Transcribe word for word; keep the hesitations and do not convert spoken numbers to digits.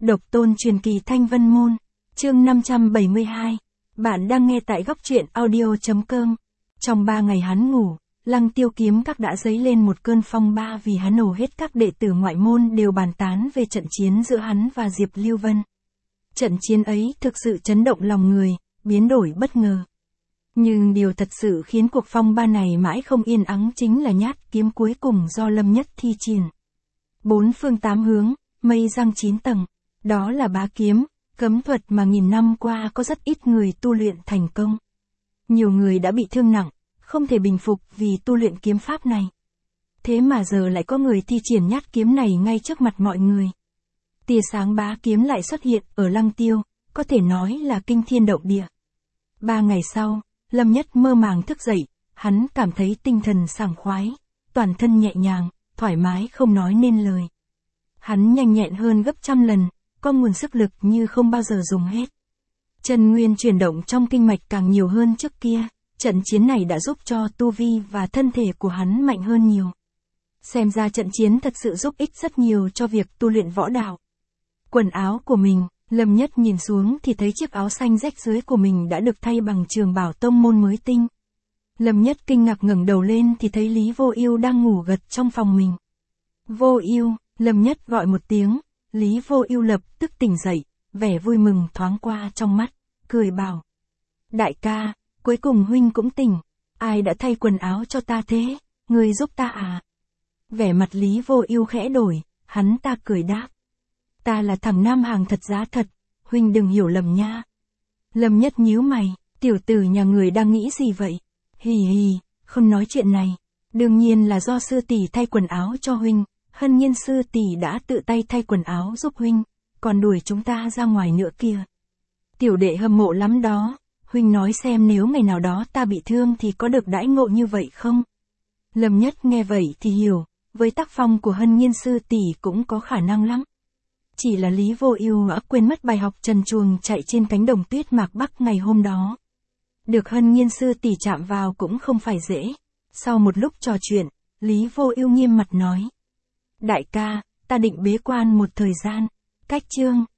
Độc tôn truyền kỳ Thanh Vân Môn, chương năm trăm bảy mươi hai. Bạn đang nghe tại góc truyện audio.com. Trong ba ngày hắn ngủ, Lăng Tiêu kiếm các đã dấy lên một cơn phong ba vì hắn hầu hết các đệ tử ngoại môn đều bàn tán về trận chiến giữa hắn và Diệp Lưu Vân. Trận chiến ấy thực sự chấn động lòng người, biến đổi bất ngờ. Nhưng điều thật sự khiến cuộc phong ba này mãi không yên ắng chính là nhát kiếm cuối cùng do Lâm Nhất thi triển. Bốn phương tám hướng, mây giăng chín tầng, đó là bá kiếm, cấm thuật mà nghìn năm qua có rất ít người tu luyện thành công. Nhiều người đã bị thương nặng, không thể bình phục vì tu luyện kiếm pháp này. Thế mà giờ lại có người thi triển nhát kiếm này ngay trước mặt mọi người. Tia sáng bá kiếm lại xuất hiện ở Lăng Tiêu, có thể nói là kinh thiên động địa. Ba ngày sau, Lâm Nhất mơ màng thức dậy, hắn cảm thấy tinh thần sảng khoái, toàn thân nhẹ nhàng, thoải mái không nói nên lời. Hắn nhanh nhẹn hơn gấp trăm lần, có nguồn sức lực như không bao giờ dùng hết. Chân nguyên chuyển động trong kinh mạch càng nhiều hơn trước kia, trận chiến này đã giúp cho tu vi và thân thể của hắn mạnh hơn nhiều. Xem ra trận chiến thật sự giúp ích rất nhiều cho việc tu luyện võ đạo. Quần áo của mình, Lâm Nhất nhìn xuống thì thấy chiếc áo xanh rách dưới của mình đã được thay bằng trường bảo tông môn mới tinh. Lâm Nhất kinh ngạc ngẩng đầu lên thì thấy Lý Vô Ưu đang ngủ gật trong phòng mình. Vô Ưu, Lâm Nhất gọi một tiếng, Lý Vô Ưu lập tức tỉnh dậy, vẻ vui mừng thoáng qua trong mắt, cười bảo: "Đại ca, cuối cùng huynh cũng tỉnh, ai đã thay quần áo cho ta thế, ngươi giúp ta à?" Vẻ mặt Lý Vô Ưu khẽ đổi, hắn ta cười đáp: "Ta là thằng nam hàng thật giá thật, huynh đừng hiểu lầm nha." Lâm Nhất nhíu mày, tiểu tử nhà người đang nghĩ gì vậy? Hì hì, không nói chuyện này, đương nhiên là do sư tỷ thay quần áo cho huynh. Hân Nhiên sư tỷ đã tự tay thay quần áo giúp huynh, còn đuổi chúng ta ra ngoài nữa kìa. Tiểu đệ hâm mộ lắm đó, huynh nói xem nếu ngày nào đó ta bị thương thì có được đãi ngộ như vậy không? Lâm Nhất nghe vậy thì hiểu, với tác phong của Hân Nhiên sư tỷ cũng có khả năng lắm. Chỉ là Lý Vô Ưu đã quên mất bài học trần truồng chạy trên cánh đồng tuyết mạc Bắc ngày hôm đó. Được Hân Nhiên sư tỷ chạm vào cũng không phải dễ. Sau một lúc trò chuyện, Lý Vô Ưu nghiêm mặt nói: "Đại ca, ta định bế quan một thời gian, cách chương,